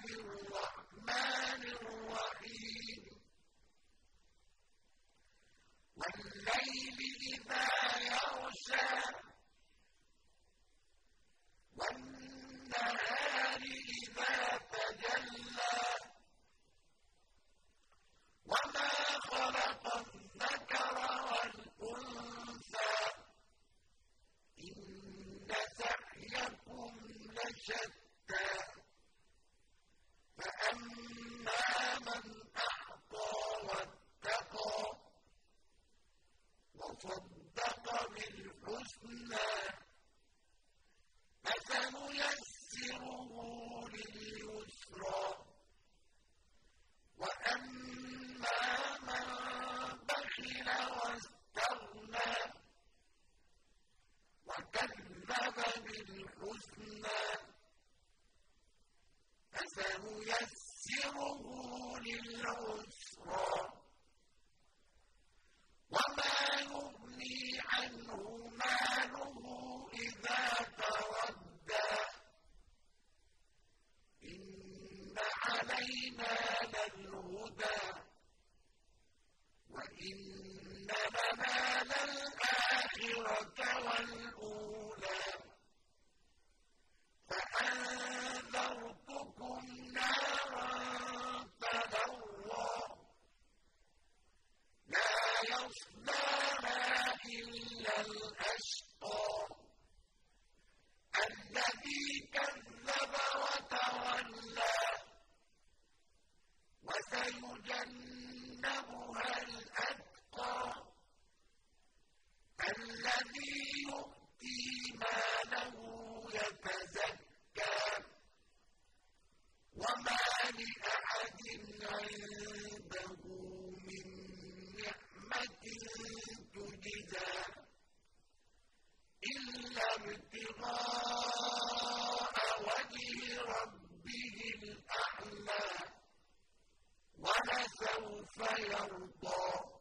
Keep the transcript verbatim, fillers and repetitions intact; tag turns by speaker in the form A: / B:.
A: الرحمن الرحيم والليل إذا يغشى والنهار إذا تجلى وما خلق الذكر والأنثى إن سعيكم لشتى فأما من أعطى واتقى وصدق بالحسنى فسنيسره لليسرى وأما من بخل واستغنى وكذب بالحسنى فسنيسره للعسرى وما يغني عنه ماله إذا تردى إن علينا للهدى وإن لنا للآخرة والأولى فأنذرتكم نارا تلظى لا يصلاها إلا الأشقى الذي كذب وتولى وسيجنبها الأتقى الذي يؤتي ماله يتزكى وما لأحد عنده من نعمة تجزى إلا ابتغاء وجه ربه الأعلى ولسوف يرضى